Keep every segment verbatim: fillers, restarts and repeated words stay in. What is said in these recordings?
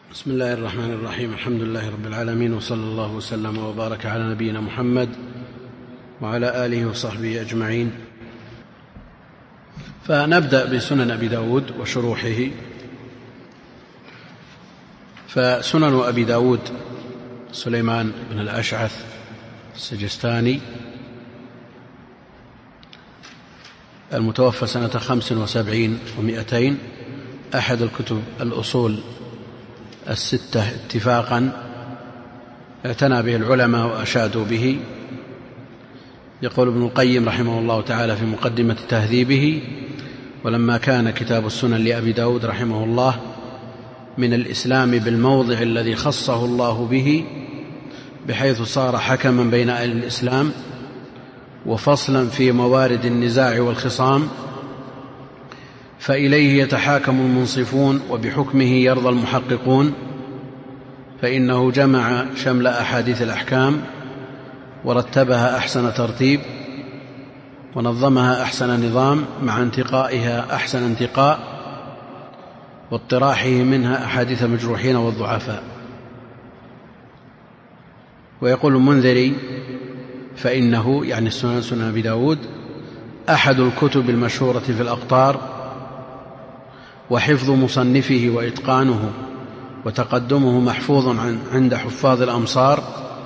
بسم الله الرحمن الرحيم. الحمد لله رب العالمين، وصلى الله وسلم وبارك على نبينا محمد وعلى آله وصحبه أجمعين. فنبدأ بسنن أبي داود وشروحه. فسنن أبي داود سليمان بن الأشعث السجستاني المتوفى سنة خمس وسبعين ومائتين، أحد الكتب الأصول الستة اتفاقا اعتنى به العلماء وأشادوا به. يقول ابن القيم رحمه الله تعالى في مقدمة تهذيبه: ولما كان كتاب السنن لأبي داود رحمه الله من الإسلام بالموضع الذي خصه الله به، بحيث صار حكما بين أهل الإسلام وفصلا في موارد النزاع والخصام، فإليه يتحاكم المنصفون وبحكمه يرضى المحققون، فإنه جمع شمل أحاديث الأحكام ورتبها أحسن ترتيب، ونظمها أحسن نظام، مع انتقائها أحسن انتقاء، واطراحه منها أحاديث المجروحين والضعفاء. ويقول المنذري: فإنه يعني السنن سنن أبي داود أحد الكتب المشهورة في الأقطار، وحفظ مصنفه وإتقانه وتقدمه محفوظ عند حفاظ الأمصار،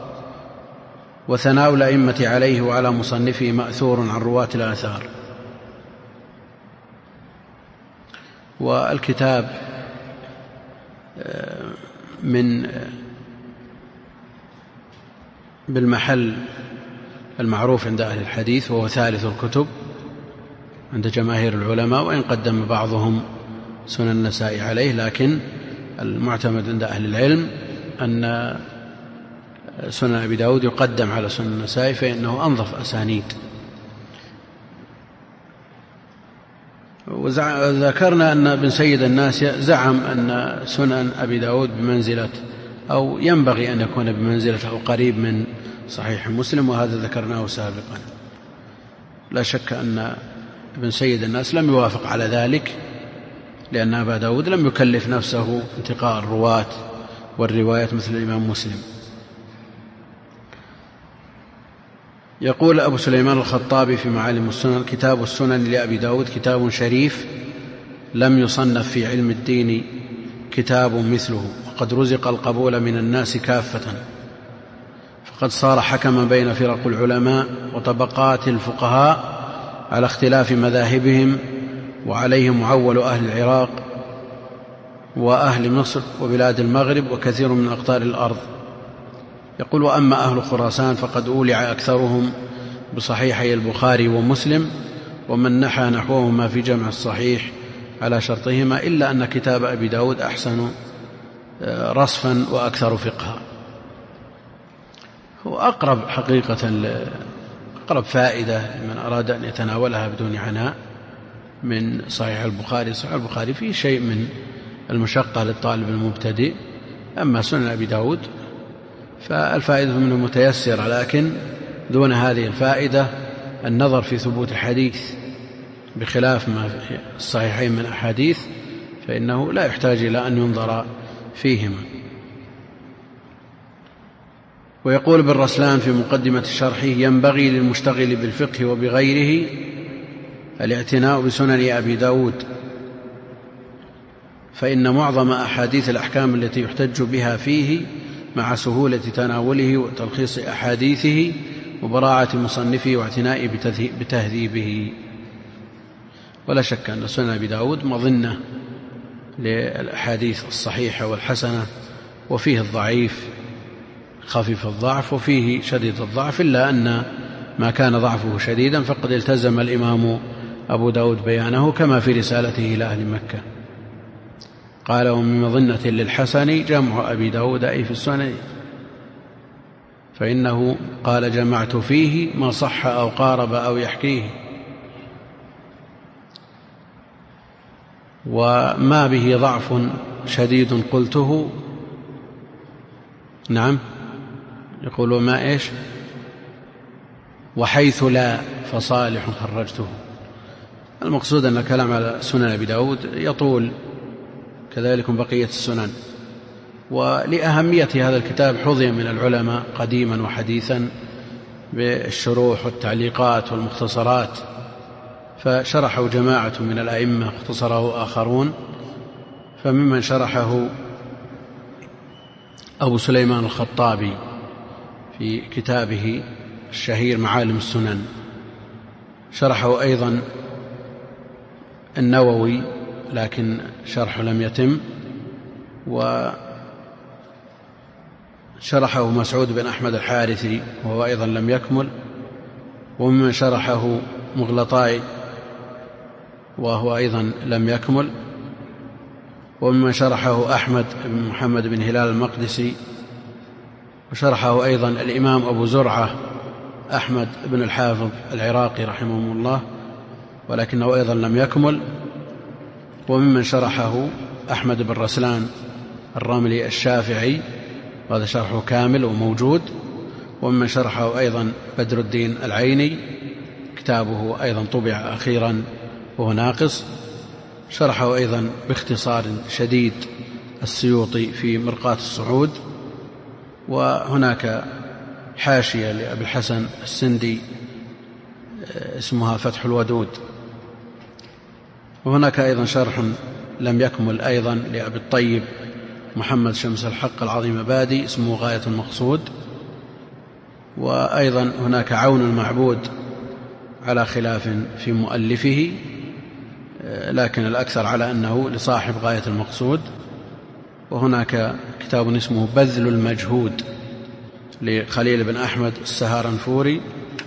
وثناء الأئمة عليه وعلى مصنفه مأثور عن رواة الآثار. والكتاب من بالمحل المعروف عند أهل الحديث، وهو ثالث الكتب عند جماهير العلماء، وإن قدم بعضهم سنن النسائي عليه، لكن المعتمد عند أهل العلم أن سنن أبي داود يقدم على سنن النسائي، فإنه أنظف أسانيد. وذكرنا أن ابن سيد الناس زعم أن سنن أبي داود بمنزلة أو ينبغي أن يكون بمنزلة أو قريب من صحيح مسلم، وهذا ذكرناه سابقا. لا شك أن ابن سيد الناس لم يوافق على ذلك، لأن أبا داود لم يكلف نفسه انتقاء الرواة والروايات مثل الإمام مسلم. يقول أبو سليمان الخطابي في معالم السنن: كتاب السنن لأبي داود كتاب شريف، لم يصنف في علم الدين كتاب مثله، وقد رزق القبول من الناس كافة، فقد صار حكما بين فرق العلماء وطبقات الفقهاء على اختلاف مذاهبهم، وعليه معول أهل العراق وأهل مصر وبلاد المغرب وكثير من أقطار الأرض. يقول: وأما أهل خراسان فقد أولع أكثرهم بصحيحي البخاري ومسلم، ومن نحى نحوهما في جمع الصحيح على شرطهما، إلا أن كتاب أبي داود أحسن رصفا وأكثر فقها. هو أقرب حقيقة أقرب فائدة من أراد أن يتناولها بدون عناء من صحيح البخاري. صحيح البخاري فيه شيء من المشقة للطالب المبتدئ، أما سنن أبي داود فالفائدة منه متيسرة، لكن دون هذه الفائدة النظر في ثبوت حديث بخلاف ما في الصحيحين من أحاديث، فإنه لا يحتاج إلى أن ينظر فيهما. ويقول ابن رسلان في مقدمة شرحه: ينبغي للمشتغل بالفقه وبغيره الاعتناء بسنن أبي داود، فإن معظم أحاديث الأحكام التي يحتج بها فيه مع سهولة تناوله وتلخيص أحاديثه وبراعة مصنفه واعتنائه بتهذيبه. ولا شك أن سنن أبي داود مظنة للأحاديث الصحيحة والحسنة، وفيه الضعيف خفيف الضعف وفيه شديد الضعف، إلا أن ما كان ضعفه شديدا فقد التزم الإمام أبو داود بيانه، كما في رسالته إلى أهل مكة قال: ومن مظنة للحسن جمع أبي داود أي في السنن، فإنه قال: جمعت فيه ما صح أو قارب أو يحكيه، وما به ضعف شديد قلته. نعم، يقول: وما إيش وحيث لا فصالح خرجته. المقصود أن الكلام على سنن أبي داود يطول، كذلك بقية السنن، ولأهمية هذا الكتاب حظي من العلماء قديما وحديثا بالشروح والتعليقات والمختصرات، فشرحه جماعة من الأئمة واختصره آخرون. فممن شرحه أبو سليمان الخطابي في كتابه الشهير معالم السنن، شرحه أيضا النووي لكن شرحه لم يتم، وشرحه مسعود بن أحمد الحارثي وهو أيضا لم يكمل، وممن شرحه مغلطاي وهو أيضا لم يكمل، وممن شرحه أحمد بن محمد بن هلال المقدسي، وشرحه أيضا الإمام أبو زرعة أحمد بن الحافظ العراقي رحمه الله ولكنه أيضا لم يكمل، وممن شرحه أحمد بن رسلان الرملي الشافعي وهذا شرحه كامل وموجود، وممن شرحه أيضا بدر الدين العيني كتابه أيضا طبع أخيرا وهو ناقص، شرحه أيضا باختصار شديد السيوطي في مرقاة الصعود، وهناك حاشية لأبي الحسن السندي اسمها فتح الودود، وهناك أيضا شرح لم يكمل أيضا لأبي الطيب محمد شمس الحق العظيم بادي اسمه غاية المقصود، وأيضا هناك عون المعبود على خلاف في مؤلفه لكن الأكثر على أنه لصاحب غاية المقصود، وهناك كتاب اسمه بذل المجهود لخليل بن أحمد السهارنفوري،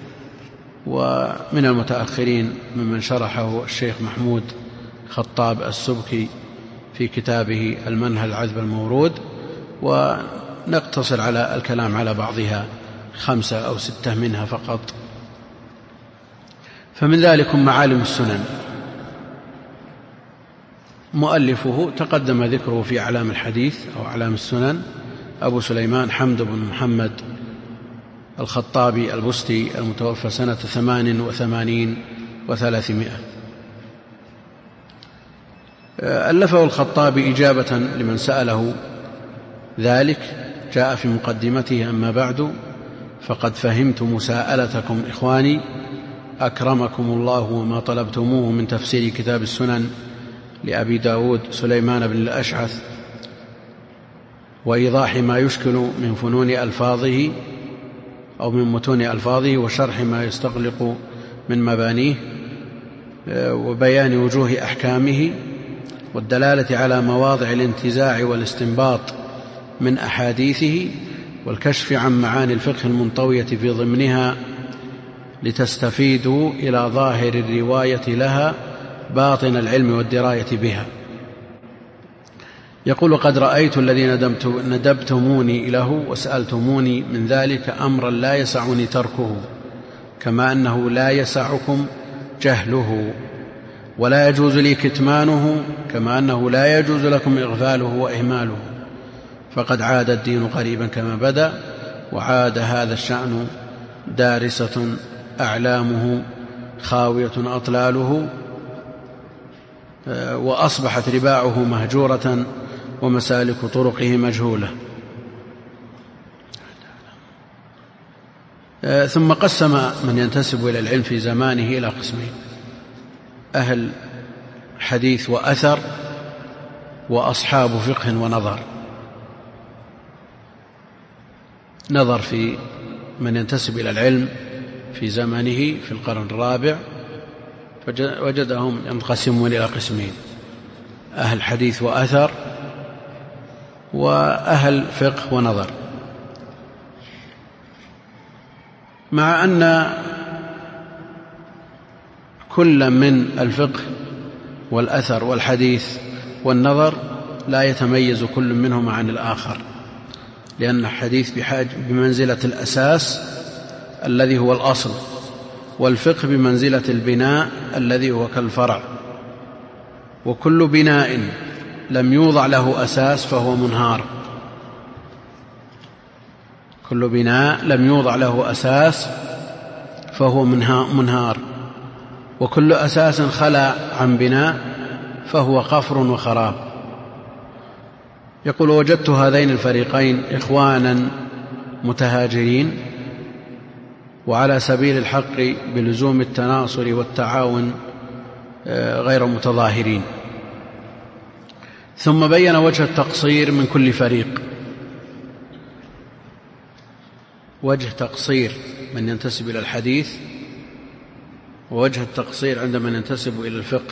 ومن المتأخرين ممن شرحه الشيخ محمود خطاب السبكي في كتابه المنهل العذب المورود، ونقتصر على الكلام على بعضها خمسة أو ستة منها فقط. فمن ذلك معالم السنن، مؤلفه تقدم ذكره في أعلام الحديث أو أعلام السنن أبو سليمان حمد بن محمد الخطابي البستي المتوفى سنة ثمان وثمانين وثلاثمائة. ألفه الخطابي إجابة لمن سأله ذلك، جاء في مقدمته: أما بعد فقد فهمت مساءلتكم إخواني أكرمكم الله وما طلبتموه من تفسير كتاب السنن لأبي داود سليمان بن الأشعث وإيضاح ما يشكل من فنون ألفاظه أو من متون ألفاظه وشرح ما يستغلق من مبانيه وبيان وجوه أحكامه والدلالة على مواضع الانتزاع والاستنباط من أحاديثه والكشف عن معاني الفقه المنطوية في ضمنها لتستفيدوا إلى ظاهر الرواية لها باطن العلم والدراية بها. يقول: قد رأيت الذي ندبتموني له وسألتموني من ذلك أمرا لا يسعني تركه، كما أنه لا يسعكم جهله ولا يجوز لي كتمانه، كما أنه لا يجوز لكم إغفاله وإهماله، فقد عاد الدين قريبا كما بدأ، وعاد هذا الشأن دارسة أعلامه خاوية أطلاله، وأصبحت رباعه مهجورة ومسالك طرقه مجهولة. ثم قسم من ينتسب إلى العلم في زمانه إلى قسمين: أهل حديث وأثر، وأصحاب فقه ونظر. نظر في من ينتسب إلى العلم في زمنه في القرن الرابع وجدهم ينقسمون إلى قسمين: أهل حديث وأثر، وأهل فقه ونظر. مع أن كل من الفقه والأثر والحديث والنظر لا يتميز كل منهما عن الآخر، لأن الحديث بحاجة بمنزلة الأساس الذي هو الأصل، والفقه بمنزلة البناء الذي هو كالفرع، وكل بناء لم يوضع له أساس فهو منهار. كل بناء لم يوضع له أساس فهو منهار، وكل أساس خلا عن بناء فهو قفر وخراب. يقول: وجدت هذين الفريقين إخوانا متهاجرين وعلى سبيل الحق بلزوم التناصر والتعاون غير متظاهرين، ثم بين وجه التقصير من كل فريق، وجه تقصير من ينتسب إلى الحديث ووجه التقصير عند من ينتسب إلى الفقه.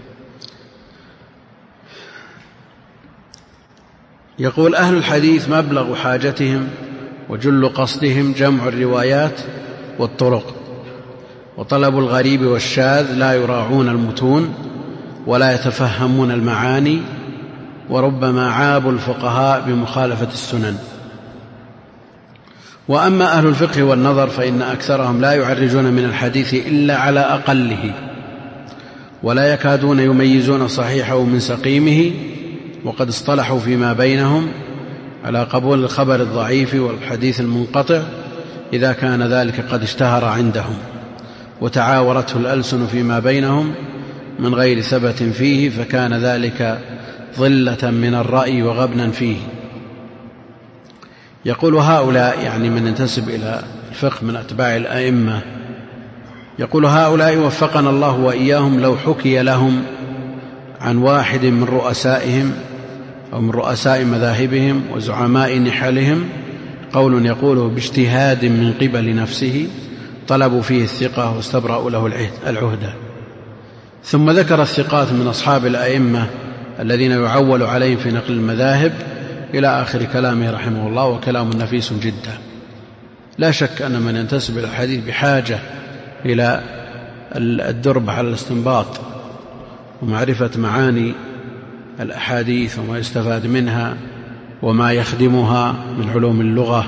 يقول: أهل الحديث مبلغ حاجتهم وجل قصدهم جمع الروايات والطرق، وطلب الغريب والشاذ، لا يراعون المتون ولا يتفهمون المعاني، وربما عابوا الفقهاء بمخالفة السنن. وأما أهل الفقه والنظر فإن أكثرهم لا يعرجون من الحديث إلا على أقله، ولا يكادون يميزون صحيحه من سقيمه، وقد اصطلحوا فيما بينهم على قبول الخبر الضعيف والحديث المنقطع إذا كان ذلك قد اشتهر عندهم، وتعاورته الألسن فيما بينهم من غير ثبت فيه، فكان ذلك ضلة من الرأي وغبنا فيه. يقول: هؤلاء، يعني من ينتسب إلى الفقه من أتباع الأئمة، يقول: هؤلاء وفقنا الله وإياهم لو حكي لهم عن واحد من رؤسائهم أو من رؤساء مذاهبهم وزعماء نحلهم قول يقوله باجتهاد من قبل نفسه طلبوا فيه الثقة واستبرأوا له العهدة. ثم ذكر الثقات من أصحاب الأئمة الذين يعول عليهم في نقل المذاهب إلى آخر كلامه رحمه الله، وكلام نفيس جدا. لا شك أن من ينتسب إلى الحديث بحاجة إلى الدرب على الاستنباط ومعرفة معاني الأحاديث وما يستفاد منها وما يخدمها من علوم اللغة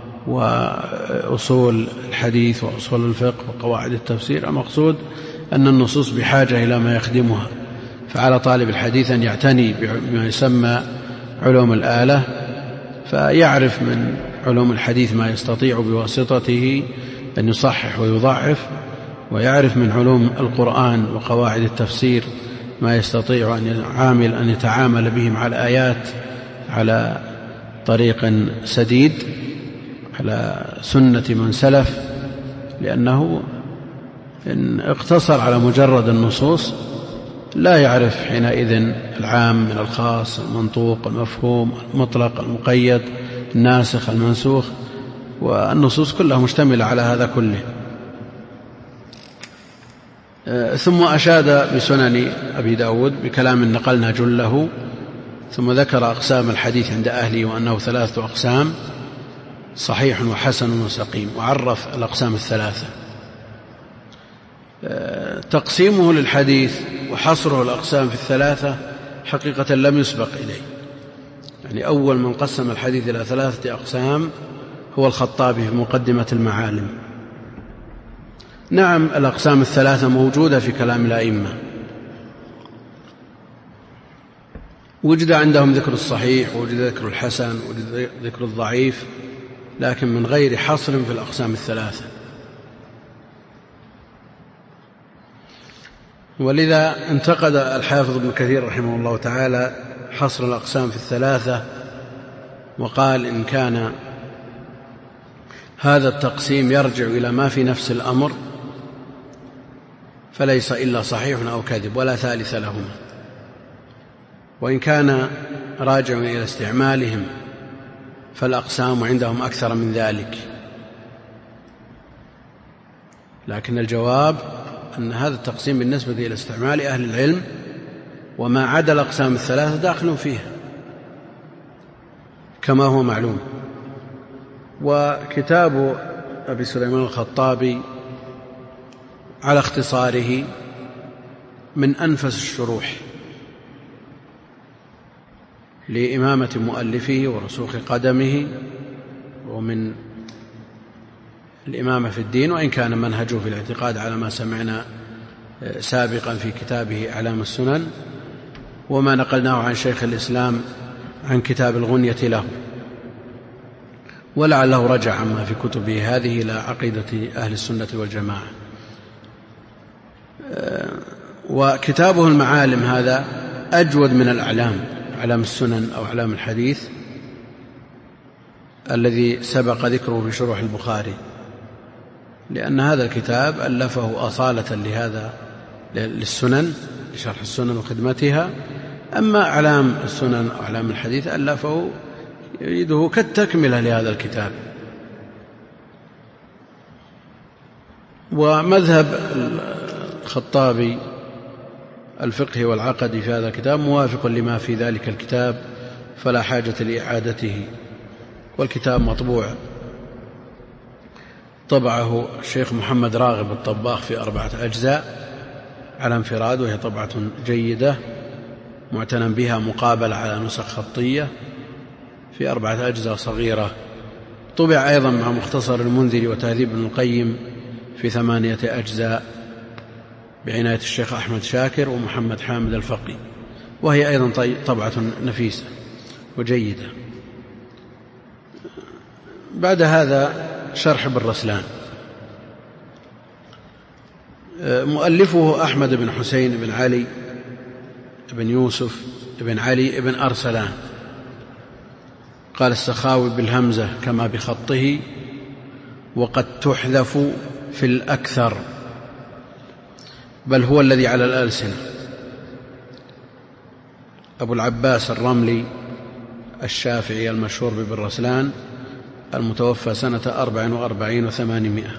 وأصول الحديث وأصول الفقه وقواعد التفسير. المقصود أن النصوص بحاجة إلى ما يخدمها، فعلى طالب الحديث أن يعتني بما يسمى علوم الآلة، فيعرف من علوم الحديث ما يستطيع بواسطته أن يصحح ويضعف، ويعرف من علوم القرآن وقواعد التفسير ما يستطيع أن يعامل أن يتعامل به مع الآيات على طريق سديد على سنة من سلف، لأنه إن اقتصر على مجرد النصوص لا يعرف حينئذ العام من الخاص، المنطوق، المفهوم، المطلق، المقيد، الناسخ، المنسوخ، والنصوص كلها مشتملة على هذا كله. ثم أشاد بسنن أبي داود بكلام نقلنا جله، ثم ذكر أقسام الحديث عند أهله وأنه ثلاثة أقسام: صحيح وحسن وسقيم، وعرف الأقسام الثلاثة. تقسيمه للحديث وحصره الأقسام في الثلاثة حقيقة لم يسبق إليه، يعني أول من قسم الحديث إلى ثلاثة أقسام هو الخطابي في مقدمة المعالم. نعم، الأقسام الثلاثة موجودة في كلام الأئمة، وجد عندهم ذكر الصحيح، ووجد ذكر الحسن، ووجد ذكر الضعيف، لكن من غير حصر في الأقسام الثلاثة. ولذا انتقد الحافظ ابن كثير رحمه الله تعالى حصر الأقسام في الثلاثة، وقال: إن كان هذا التقسيم يرجع إلى ما في نفس الأمر فليس إلا صحيح أو كذب ولا ثالث لهما، وإن كان راجع إلى استعمالهم فالأقسام عندهم أكثر من ذلك. لكن الجواب أن هذا التقسيم بالنسبة إلى استعمال أهل العلم، وما عدا الأقسام الثلاثة داخل فيها كما هو معلوم. وكتاب أبي سليمان الخطابي على اختصاره من أنفس الشروح لإمامة مؤلفه ورسوخ قدمه ومن الإمامة في الدين، وإن كان منهجه في الاعتقاد على ما سمعنا سابقا في كتابه أعلام السنن، وما نقلناه عن شيخ الإسلام عن كتاب الغنية له، ولعله رجع عما في كتبه هذه إلى عقيدة أهل السنة والجماعة. وكتابه المعالم هذا أجود من الأعلام أعلام السنن أو أعلام الحديث الذي سبق ذكره في شروح البخاري، لأن هذا الكتاب ألفه أصالة لهذا للسنن، لشرح السنن وخدمتها. أما أعلام السنن أو أعلام الحديث ألفه يريده كالتكملة لهذا الكتاب. ومذهب الخطابي الفقهي والعقدي في هذا الكتاب موافق لما في ذلك الكتاب، فلا حاجة لإعادته. والكتاب مطبوع، طبعه الشيخ محمد راغب الطباخ في أربعة أجزاء على انفراد، وهي طبعة جيدة معتنى بها، مقابلة على نسخ خطية في أربعة أجزاء صغيرة. طبع أيضا مع مختصر المنذري وتهذيب ابن القيم في ثمانية أجزاء بعناية الشيخ أحمد شاكر ومحمد حامد الفقي، وهي أيضا طبعة نفيسة وجيدة. بعد هذا شرح ابن رسلان، مؤلفه أحمد بن حسين بن علي بن يوسف بن علي بن أرسلان. قال السخاوي بالهمزة كما بخطه، وقد تحذف في الأكثر، بل هو الذي على الألسنة. أبو العباس الرملي الشافعي المشهور بابن رسلان، المتوفى سنة أربع وأربعين وثمانمائة.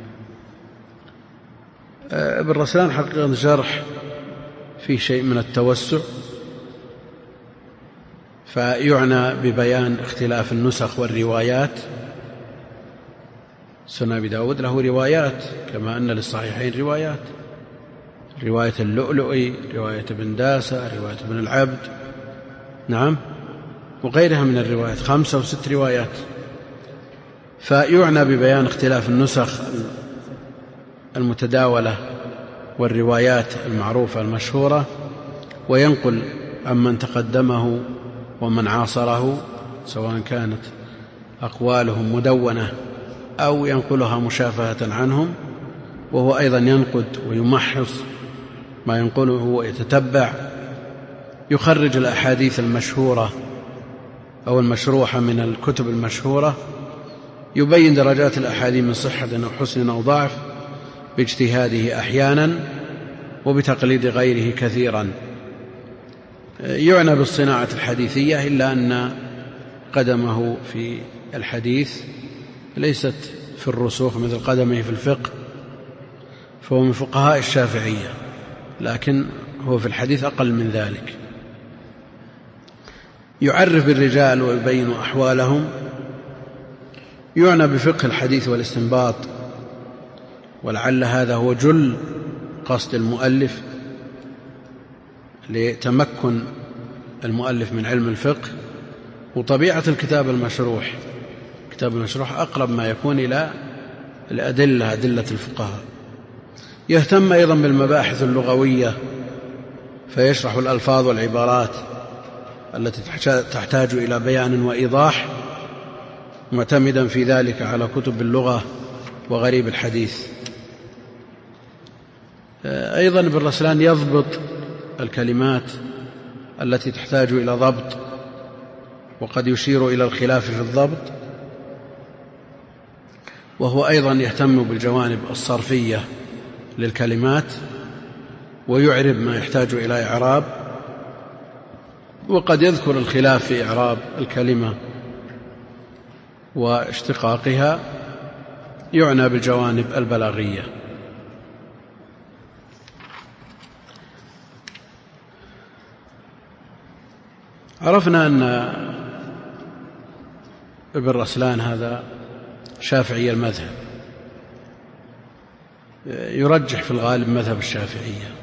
ابن رسلان حقيقة جرح فيه شيء من التوسع، فيعنى ببيان اختلاف النسخ والروايات. سنن أبي داود له روايات كما أن للصحيحين روايات، رواية اللؤلؤي، رواية ابن داسة، رواية ابن العبد، نعم، وغيرها من الروايات، خمسة وست روايات. فيعنى ببيان اختلاف النسخ المتداولة والروايات المعروفة المشهورة، وينقل عمن تقدمه ومن عاصره، سواء كانت أقوالهم مدونة أو ينقلها مشافهة عنهم، وهو أيضا ينقد ويمحص ما ينقله ويتتبع. يخرج الأحاديث المشهورة أو المشروحة من الكتب المشهورة، يبين درجات الأحاديث من صحة أو حسن أو ضعف باجتهاده أحيانا وبتقليد غيره كثيرا. يعنى بالصناعة الحديثية، إلا أن قدمه في الحديث ليست في الرسوخ مثل قدمه في الفقه، فهو من فقهاء الشافعية، لكن هو في الحديث أقل من ذلك. يعرف الرجال ويبين أحوالهم. يعنى بفقه الحديث والاستنباط، ولعل هذا هو جل قصد المؤلف لتمكن المؤلف من علم الفقه. وطبيعة الكتاب المشروح، الكتاب المشروح أقرب ما يكون إلى الأدلة، أدلة الفقهاء. يهتم أيضا بالمباحث اللغوية، فيشرح الألفاظ والعبارات التي تحتاج إلى بيان وإيضاح، معتمدا في ذلك على كتب اللغة وغريب الحديث. أيضا ابن رسلان يضبط الكلمات التي تحتاج إلى ضبط، وقد يشير إلى الخلاف في الضبط. وهو أيضا يهتم بالجوانب الصرفية للكلمات، ويعرب ما يحتاج إلى إعراب، وقد يذكر الخلاف في إعراب الكلمة واشتقاقها. يعنى بالجوانب البلاغية. عرفنا أن ابن رسلان هذا شافعي المذهب، يرجح في الغالب مذهب الشافعية.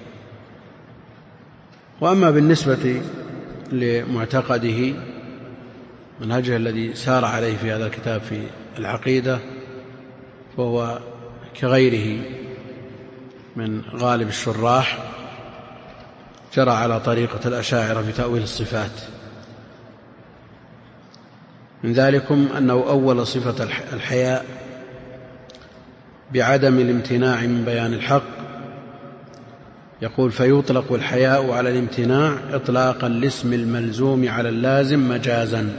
وأما بالنسبة لمعتقده، منهجه الذي سار عليه في هذا الكتاب في العقيدة، فهو كغيره من غالب الشراح جرى على طريقة الأشاعرة في تأويل الصفات. من ذلكم أنه أول صفة الحياء بعدم الامتناع من بيان الحق، يقول: فيطلق الحياء على الامتناع إطلاقا لاسم الملزوم على اللازم مجازا.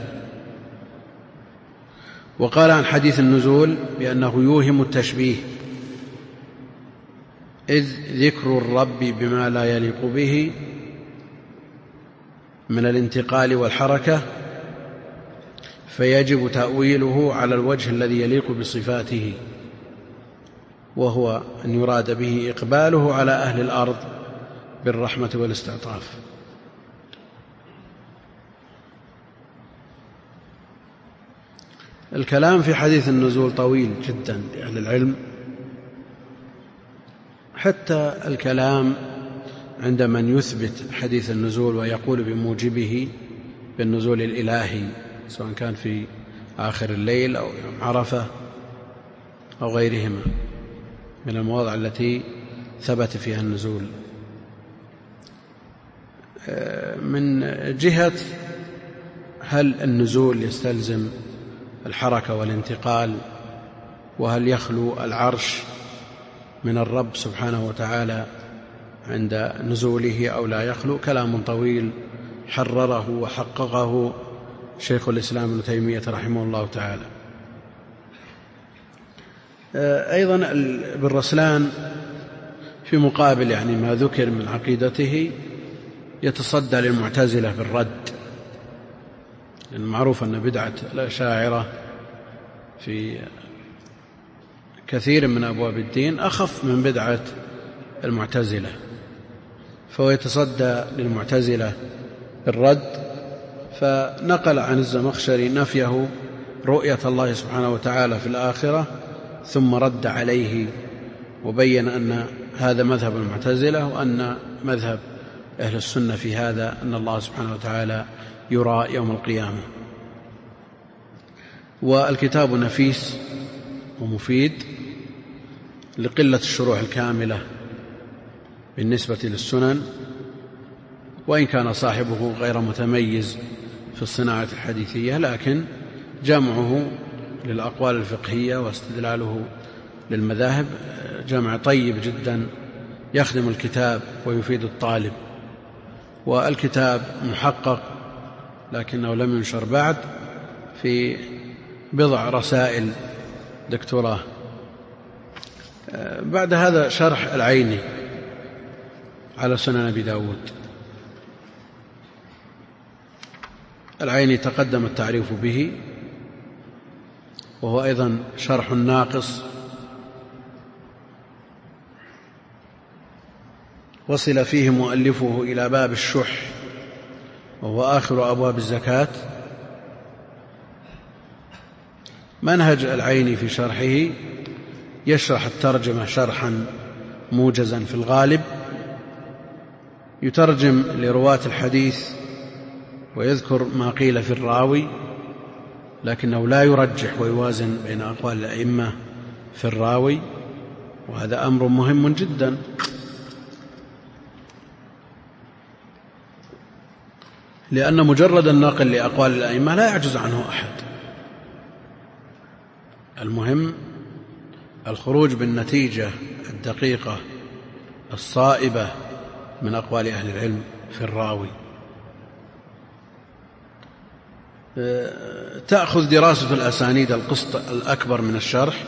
وقال عن حديث النزول بأنه يوهم التشبيه، إذ ذكر الرب بما لا يليق به من الانتقال والحركة فيجب تأويله على الوجه الذي يليق بصفاته، وهو أن يراد به إقباله على أهل الأرض بالرحمة والاستعطاف. الكلام في حديث النزول طويل جدا لأهل العلم، حتى الكلام عند من يثبت حديث النزول ويقول بموجبه بالنزول الإلهي، سواء كان في آخر الليل أو يوم عرفة أو غيرهما من المواضع التي ثبت فيها النزول. من جهة هل النزول يستلزم الحركة والانتقال، وهل يخلو العرش من الرب سبحانه وتعالى عند نزوله أو لا يخلو، كلام طويل حرره وحققه شيخ الإسلام ابن تيمية رحمه الله تعالى. أيضا ابن رسلان في مقابل يعني ما ذكر من عقيدته يتصدى للمعتزلة بالرد، لأن معروف أن بدعة الأشاعرة في كثير من أبواب الدين أخف من بدعة المعتزلة، فهو يتصدى للمعتزلة بالرد، فنقل عن الزمخشري نفيه رؤية الله سبحانه وتعالى في الآخرة، ثم رد عليه وبين أن هذا مذهب المعتزلة، وأن مذهب أهل السنة في هذا أن الله سبحانه وتعالى يرى يوم القيامة. والكتاب نفيس ومفيد لقلة الشروح الكاملة بالنسبة للسنن، وإن كان صاحبه غير متميز في الصناعة الحديثية، لكن جمعه للأقوال الفقهية واستدلاله للمذاهب جمع طيب جدا يخدم الكتاب ويفيد الطالب. والكتاب محقق لكنه لم ينشر بعد، في بضع رسائل دكتوراه. بعد هذا شرح العيني على سنن أبي داود. العيني تقدم التعريف به، وهو أيضا شرح ناقص، وصل فيه مؤلفه إلى باب الشح، وهو آخر أبواب الزكاة. منهج العيني في شرحه يشرح الترجمة شرحا موجزا في الغالب، يترجم لرواة الحديث ويذكر ما قيل في الراوي، لكنه لا يرجح ويوازن بين أقوال الأئمة في الراوي، وهذا أمر مهم جدا، لأن مجرد النقل لأقوال الأئمة لا يعجز عنه أحد. المهم الخروج بالنتيجة الدقيقة الصائبة من أقوال أهل العلم في الراوي. تأخذ دراسة الأسانيد القسط الأكبر من الشرح،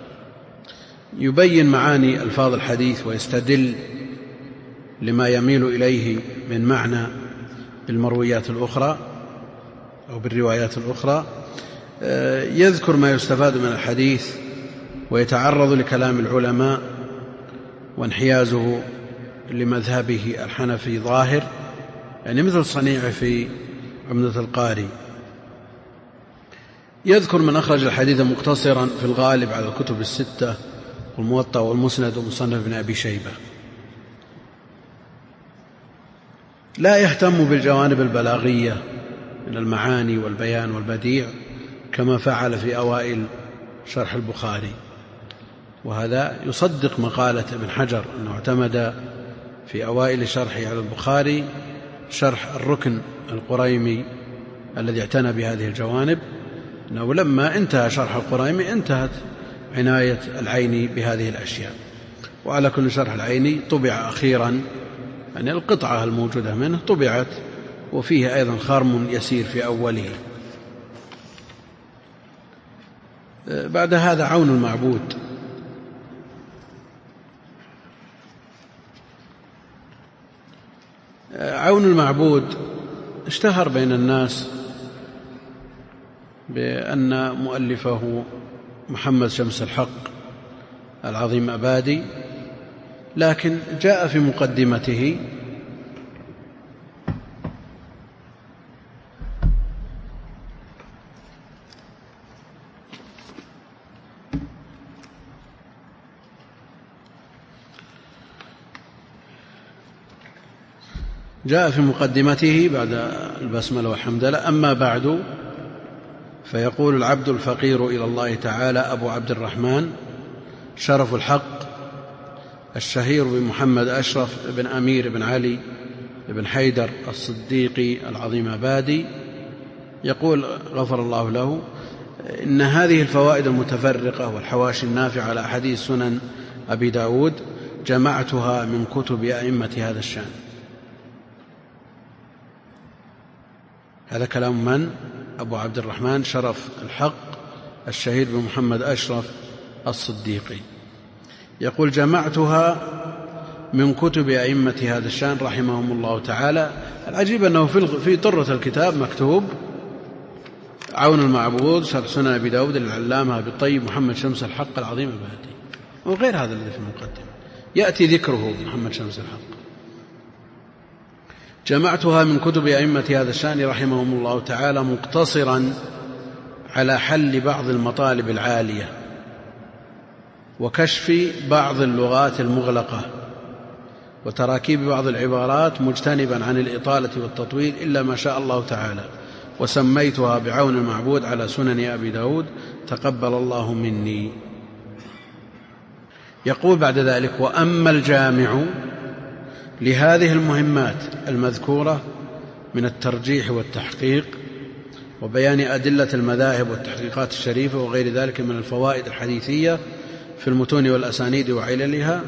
يبين معاني ألفاظ الحديث ويستدل لما يميل إليه من معنى بالمرويات الأخرى أو بالروايات الأخرى، يذكر ما يستفاد من الحديث ويتعرض لكلام العلماء وانحيازه لمذهبه الحنفي ظاهر، يعني مثل صنيعه في عمدة القاري. يذكر من أخرج الحديث مقتصرا في الغالب على الكتب الستة والموطأ والمسند ومصنف ابن أبي شيبة. لا يهتم بالجوانب البلاغية من المعاني والبيان والبديع كما فعل في أوائل شرح البخاري، وهذا يصدق مقالة ابن حجر أنه اعتمد في أوائل شرحه على البخاري شرح الركن القريمي الذي اعتنى بهذه الجوانب، أنه لما انتهى شرح القريمي انتهت عناية العيني بهذه الأشياء. وعلى كل شرح العيني طبع أخيرا، يعني القطعة الموجودة منه طبعت، وفيه أيضا خرم يسير في أوله. بعد هذا عون المعبود. عون المعبود اشتهر بين الناس بأن مؤلفه محمد شمس الحق العظيم أبادي، لكن جاء في مقدمته جاء في مقدمته بعد البسملة والحمدلله: أما بعد، فيقول العبد الفقير إلى الله تعالى أبو عبد الرحمن شرف الحق الشهير بمحمد أشرف بن أمير بن علي بن حيدر الصديقي العظيم أبادي، يقول غفر الله له: إن هذه الفوائد المتفرقة والحواشي النافعة على أحاديث سنن أبي داود جمعتها من كتب أئمة هذا الشأن. هذا كلام من؟ أبو عبد الرحمن شرف الحق الشهير بمحمد أشرف الصديقي، يقول: جمعتها من كتب أئمة هذا الشأن رحمهم الله تعالى. العجيب أنه في طرة الكتاب مكتوب عون المعبود شرح سنن أبي داود للعلامة أبي الطيب محمد شمس الحق العظيم البهدي، وغير هذا الذي في المقدمة يأتي ذكره محمد شمس الحق. جمعتها من كتب أئمة هذا الشأن رحمهم الله تعالى مقتصرا على حل بعض المطالب العالية وكشف بعض اللغات المغلقة وتراكيب بعض العبارات، مجتنبا عن الإطالة والتطويل إلا ما شاء الله تعالى، وسميتها بعون المعبود على سنن أبي داود تقبل الله مني. يقول بعد ذلك: وأما الجامع لهذه المهمات المذكورة من الترجيح والتحقيق وبيان أدلة المذاهب والتحقيقات الشريفة وغير ذلك من الفوائد الحديثية في المتون والأسانيد وعللها،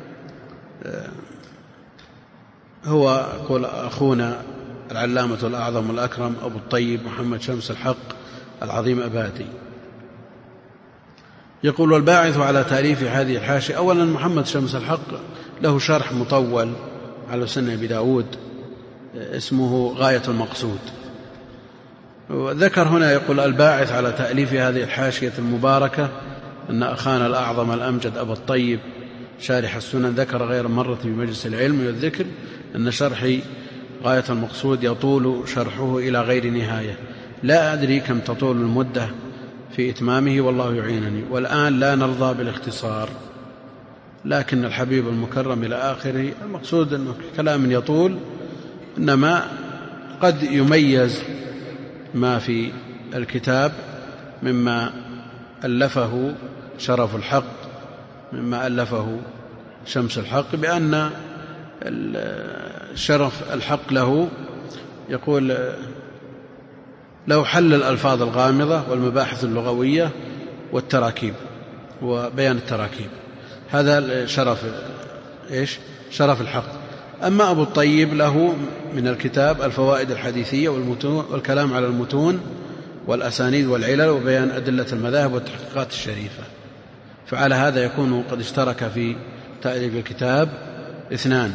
هو يقول أخونا العلامة الأعظم الأكرم أبو الطيب محمد شمس الحق العظيم أبادي. يقول: والباعث على تأليف هذه الحاشية، أولا محمد شمس الحق له شرح مطول على سنن أبي داود اسمه غاية المقصود. وذكر هنا يقول: الباعث على تأليف هذه الحاشية المباركة أن أخانا الأعظم الأمجد أبا الطيب شارح السنن ذكر غير مرة في مجلس العلم والذكر أن شرح غاية المقصود يطول شرحه إلى غير نهاية، لا أدري كم تطول المدة في إتمامه والله يعينني، والآن لا نرضى بالاختصار، لكن الحبيب المكرم إلى آخره. المقصود أنه كلام يطول، إنما قد يميز ما في الكتاب مما ألفه شرف الحق مما ألفه شمس الحق، بأن شرف الحق له يقول له حل الألفاظ الغامضة والمباحث اللغوية والتراكيب وبيان التراكيب، هذا شرف إيش؟ شرف الحق. أما أبو الطيب له من الكتاب الفوائد الحديثية والمتون والكلام على المتون والأسانيد والعلل وبيان أدلة المذاهب والتحقيقات الشريفة، فعلى هذا يكون قد اشترك في تأليف الكتاب اثنان.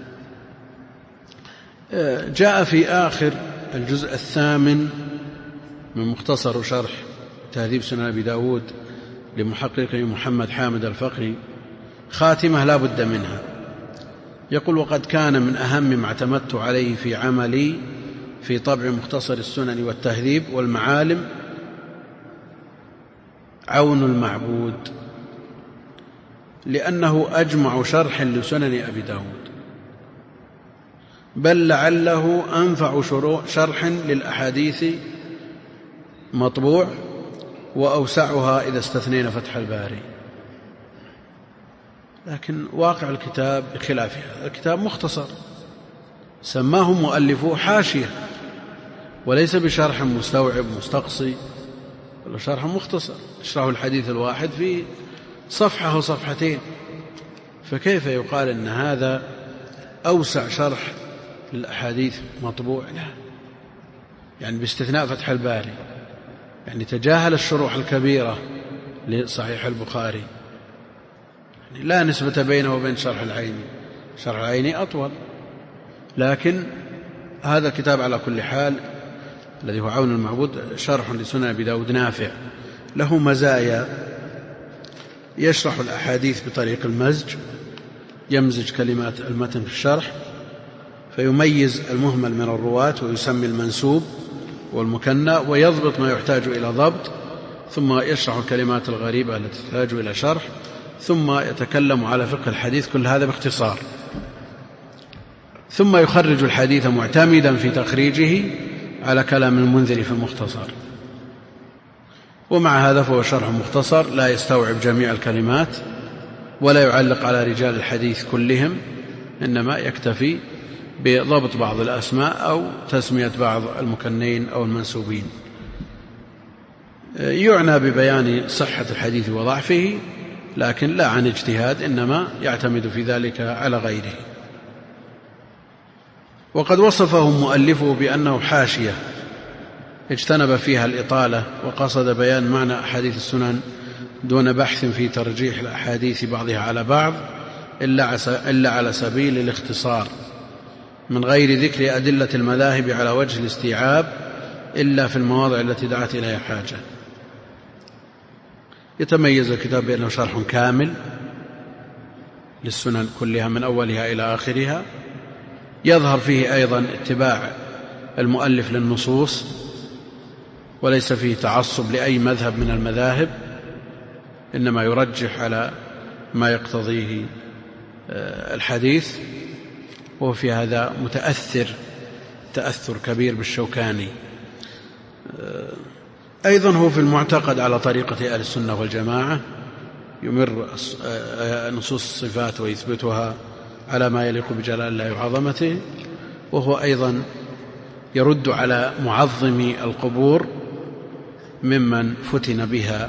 جاء في آخر الجزء الثامن من مختصر شرح تهذيب سنن أبي داود لمحققه محمد حامد الفقري خاتمة لا بد منها. يقول: وقد كان من أهم ما اعتمدت عليه في عملي في طبع مختصر السنن والتهذيب والمعالم عون المعبود، لأنه أجمع شرح لسنن أبي داود، بل لعله أنفع شرح للأحاديث مطبوع وأوسعها إذا استثنينا فتح الباري. لكن واقع الكتاب بخلاف هذا، الكتاب مختصر سماه مؤلفه حاشية وليس بشرح مستوعب مستقصي، ولا شرح مختصر يشرح الحديث الواحد في صفحة أو صفحتين، فكيف يقال إن هذا أوسع شرح للأحاديث مطبوع؟ لا، يعني باستثناء فتح الباري، يعني تجاهل الشروح الكبيرة لصحيح البخاري، يعني لا نسبة بينه وبين شرح العيني، شرح العيني أطول. لكن هذا الكتاب على كل حال الذي هو عون المعبود شرح لسنن أبي داود نافع، له مزايا، يشرح الأحاديث بطريق المزج، يمزج كلمات المتن في الشرح فيميز المهمل من الرواة ويسمي المنسوب والمكنى ويضبط ما يحتاج إلى ضبط، ثم يشرح الكلمات الغريبة التي تحتاج إلى شرح، ثم يتكلم على فقه الحديث، كل هذا باختصار. ثم يخرج الحديث معتمدا في تخريجه على كلام المنذر في المختصر. ومع هذا فهو شرح مختصر لا يستوعب جميع الكلمات ولا يعلق على رجال الحديث كلهم، إنما يكتفي بضبط بعض الأسماء أو تسمية بعض المكنين أو المنسوبين. يعنى ببيان صحة الحديث وضعفه، لكن لا عن اجتهاد، إنما يعتمد في ذلك على غيره. وقد وصفه مؤلفه بأنه حاشية اجتنب فيها الإطالة وقصد بيان معنى أحاديث السنن دون بحث في ترجيح الأحاديث بعضها على بعض إلا على سبيل الاختصار، من غير ذكر أدلة المذاهب على وجه الاستيعاب إلا في المواضع التي دعت إليها حاجة. يتميز الكتاب بأنه شرح كامل للسنن كلها من أولها إلى آخرها، يظهر فيه أيضا اتباع المؤلف للنصوص وليس فيه تعصب لأي مذهب من المذاهب، إنما يرجح على ما يقتضيه الحديث، وهو في هذا متأثر تأثر كبير بالشوكاني. أيضا هو في المعتقد على طريقة أهل السنة والجماعة، يمر نصوص الصفات ويثبتها على ما يليق بجلال الله وعظمته، وهو أيضا يرد على معظمي القبور ممن فتن بها،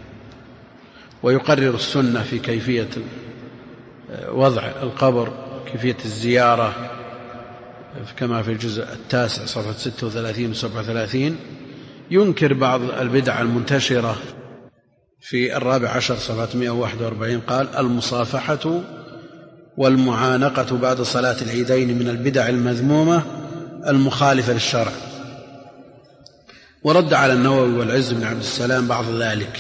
ويقرر السنة في كيفية وضع القبر، كيفية الزيارة، كما في الجزء التاسع صفحة ستة وثلاثين وسبعة وثلاثين. ينكر بعض البدع المنتشرة في الرابع عشر صفحة مئة وواحد وأربعين، قال: المصافحة والمعانقة بعد صلاة العيدين من البدع المذمومة المخالفة للشرع. ورد على النووي والعز بن عبد السلام بعض ذلك.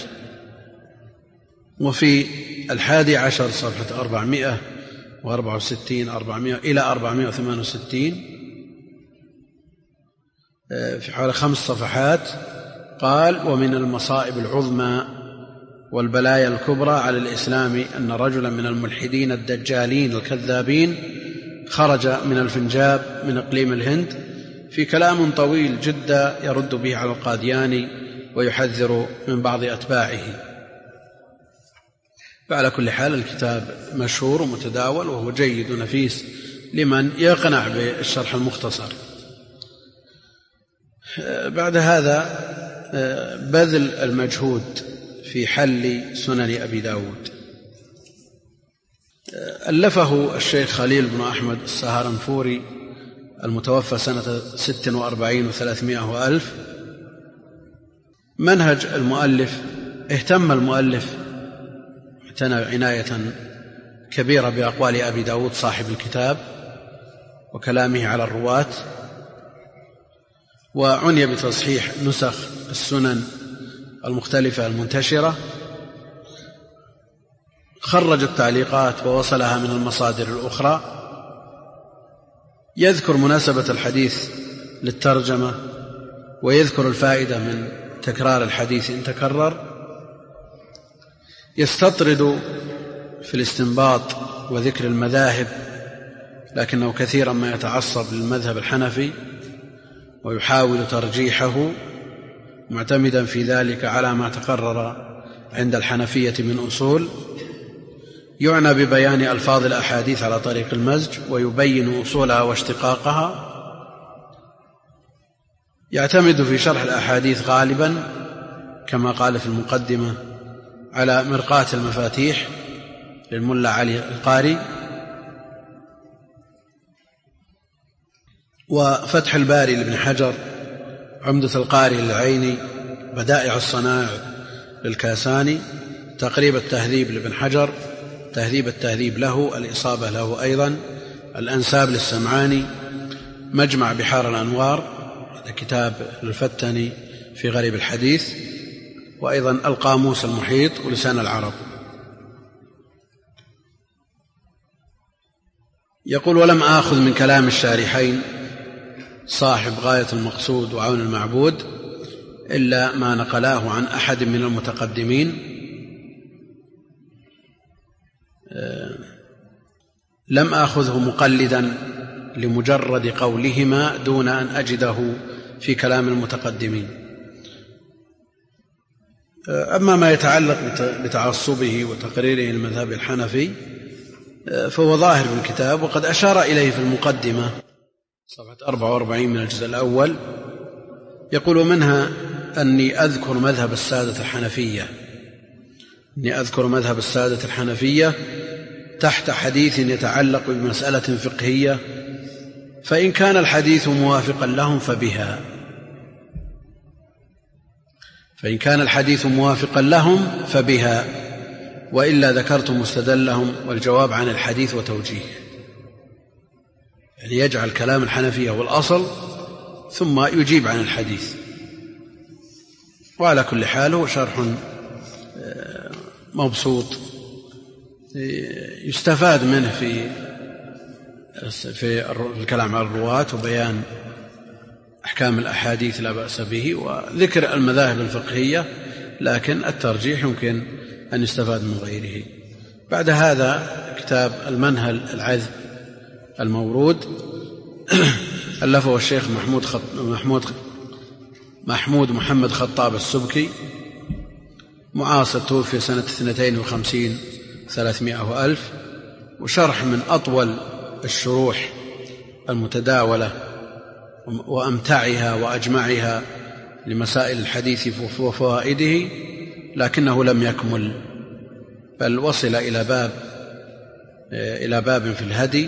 وفي الحادي عشر صفحة أربعمائة وأربعة وستين أربعمائة إلى أربعمائة وثمانية وستين في حوالي خمس صفحات قال: ومن المصائب العظمى والبلايا الكبرى على الإسلام أن رجلا من الملحدين الدجالين الكذابين خرج من الفنجاب من إقليم الهند في كلام طويل جدا يرد به على القادياني ويحذر من بعض أتباعه. فعلى كل حال الكتاب مشهور ومتداول، وهو جيد ونفيس لمن يقنع بالشرح المختصر. بعد هذا بذل المجهود في حل سنن أبي داود. ألفه الشيخ خليل بن أحمد السهرنفوري المتوفى سنة ست وأربعين وثلاثمائة وألف. منهج المؤلف: اهتم المؤلف اعتنى عناية كبيرة بأقوال أبي داود صاحب الكتاب وكلامه على الرواة، وعني بتصحيح نسخ السنن المختلفة المنتشرة، خرج التعليقات ووصلها من المصادر الأخرى، يذكر مناسبة الحديث للترجمة ويذكر الفائدة من تكرار الحديث إن تكرر، يستطرد في الاستنباط وذكر المذاهب، لكنه كثيرا ما يتعصب للمذهب الحنفي ويحاول ترجيحه معتمدا في ذلك على ما تقرر عند الحنفية من أصول. يعنى ببيان ألفاظ الأحاديث على طريق المزج ويبين أصولها واشتقاقها. يعتمد في شرح الأحاديث غالبا كما قال في المقدمة على مرقاة المفاتيح للملا علي القاري. وفتح الباري لابن حجر، عمدة القاري للعيني، بدائع الصنائع للكاساني، تقريب التهذيب لابن حجر، تهذيب التهذيب له، الإصابة له أيضا، الأنساب للسمعاني، مجمع بحار الأنوار، هذا كتاب للفتني في غريب الحديث، وأيضا القاموس المحيط ولسان العرب. يقول: ولم آخذ من كلام الشارحين صاحب غاية المقصود وعون المعبود إلا ما نقلاه عن أحد من المتقدمين، لم آخذه مقلدا لمجرد قولهما دون أن أجده في كلام المتقدمين. أما ما يتعلق بتعصبه وتقريره المذهب الحنفي فهو ظاهر في الكتاب، وقد أشار إليه في المقدمة صفحة أربعة وأربعين من الجزء الأول. يقول: منها أني أذكر مذهب السادة الحنفية أني أذكر مذهب السادة الحنفية تحت حديث يتعلق بمسألة فقهية، فإن كان الحديث موافقا لهم فبها فإن كان الحديث موافقا لهم فبها وإلا ذكرت مستدلهم والجواب عن الحديث وتوجيه. يعني يجعل كلام الحنفية والأصل ثم يجيب عن الحديث. وعلى كل حال هو شرح مبسوط يستفاد منه في في الكلام على الرواة وبيان أحكام الأحاديث لا بأس به، وذكر المذاهب الفقهية، لكن الترجيح يمكن أن يستفاد من غيره. بعد هذا كتاب المنهل العذب المورود ألفه الشيخ محمود خط... محمود محمود محمد خطاب السبكي، معاصر، توفي سنة اثنتين وخمسين ثلاثمائة وألف، وشرح من أطول الشروح المتداولة وأمتعها وأجمعها لمسائل الحديث وفوائده، لكنه لم يكمل، بل وصل إلى باب إلى باب في الهدي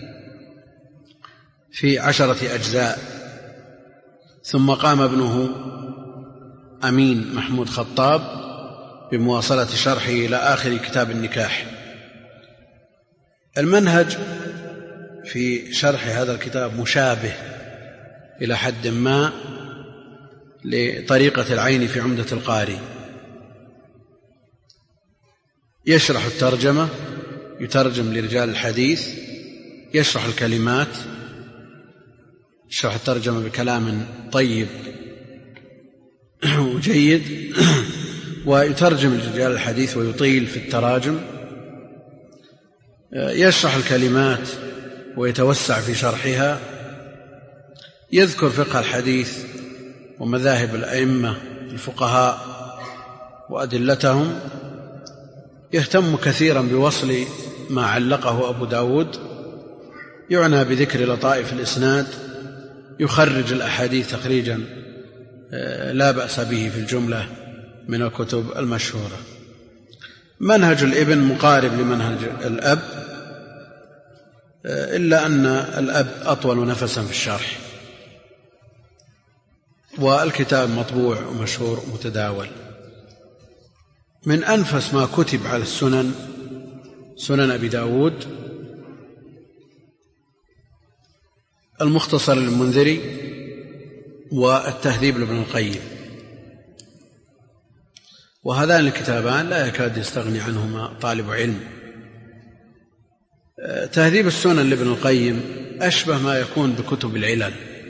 في عشرة أجزاء، ثم قام ابنه أمين محمود خطاب بمواصلة شرحه إلى آخر كتاب النكاح. المنهج في شرح هذا الكتاب مشابه إلى حد ما لطريقة العين في عمدة القاري. يشرح الترجمة، يترجم لرجال الحديث، يشرح الكلمات، يشرح الترجمة بكلام طيب وجيد، ويترجم لرجال الحديث ويطيل في التراجم، يشرح الكلمات ويتوسع في شرحها، يذكر فقه الحديث ومذاهب الأئمة الفقهاء وأدلتهم، يهتم كثيرا بوصل ما علقه أبو داود، يعنى بذكر لطائف الإسناد، يخرج الأحاديث تخريجا لا بأس به في الجملة من الكتب المشهورة. منهج الابن مقارب لمنهج الأب، إلا أن الأب أطول نفسا في الشرح، والكتاب مطبوع ومشهور ومتداول. من أنفس ما كتب على السنن سنن أبي داود المختصر للمنذري والتهذيب لابن القيم، وهذان الكتابان لا يكاد يستغني عنهما طالب علم. تهذيب السنن لابن القيم أشبه ما يكون بكتب العلل.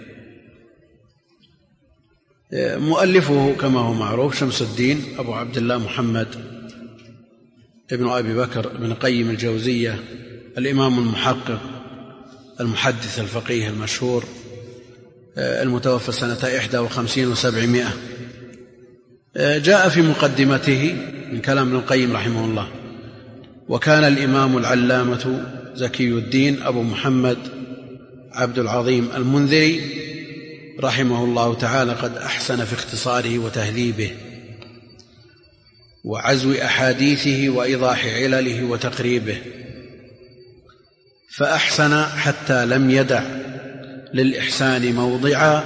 مؤلفه كما هو معروف شمس الدين أبو عبد الله محمد ابن أبي بكر ابن قيم الجوزية، الإمام المحقق المحدث الفقيه المشهور، المتوفى سنة إحدى وخمسين وسبعمائة. جاء في مقدمته من كلام ابن القيم رحمه الله: وكان الإمام العلامة زكي الدين أبو محمد عبد العظيم المنذري رحمه الله تعالى قد أحسن في اختصاره وتهذيبه، وعزو أحاديثه وإيضاح علله وتقريبه، فأحسن حتى لم يدع للإحسان موضعا،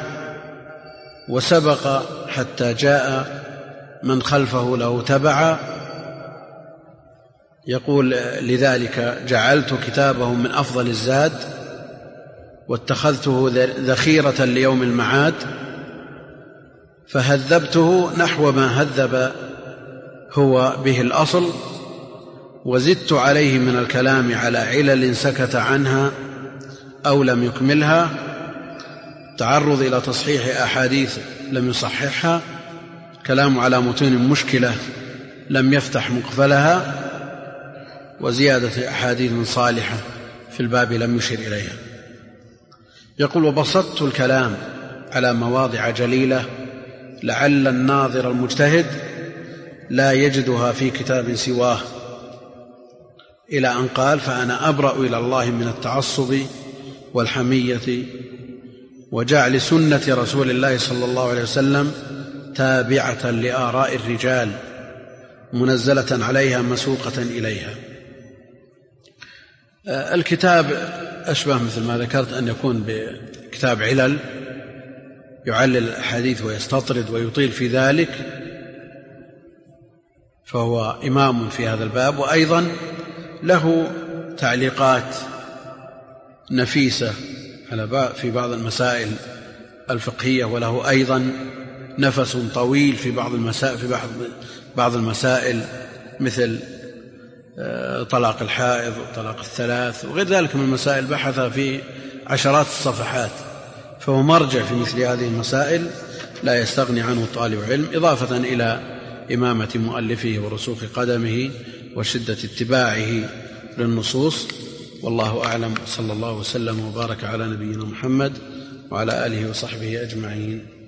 وسبق حتى جاء من خلفه له تبعا. يقول: لذلك جعلت كتابه من أفضل الزاد، واتخذته ذخيرة ليوم المعاد، فهذبته نحو ما هذب هو به الأصل، وزدت عليه من الكلام على علل سكت عنها أو لم يكملها، تعرض إلى تصحيح أحاديث لم يصححها، كلام على متون مشكلة لم يفتح مقفلها، وزيادة أحاديث صالحة في الباب لم يشر إليها. يقول: وبسطت الكلام على مواضع جليلة لعل الناظر المجتهد لا يجدها في كتاب سواه، إلى أن قال: فأنا أبرأ إلى الله من التعصب والحمية وجعل سنة رسول الله صلى الله عليه وسلم تابعة لآراء الرجال منزلة عليها مسوقة إليها. الكتاب أشبه مثل ما ذكرت أن يكون بكتاب علل يعلل الأحاديث ويستطرد ويطيل في ذلك، فهو إمام في هذا الباب، وأيضا له تعليقات نفيسة في بعض المسائل الفقهية، وله أيضا نفس طويل في بعض المسائل في بعض المسائل مثل طلاق الحائض وطلاق الثلاث وغير ذلك من المسائل، بحث في عشرات الصفحات، فهو مرجع في مثل هذه المسائل لا يستغني عنه طالب علم، إضافة إلى إمامة مؤلفه ورسوخ قدمه وشدة اتباعه للنصوص. والله أعلم، صلى الله وسلم وبارك على نبينا محمد وعلى آله وصحبه أجمعين.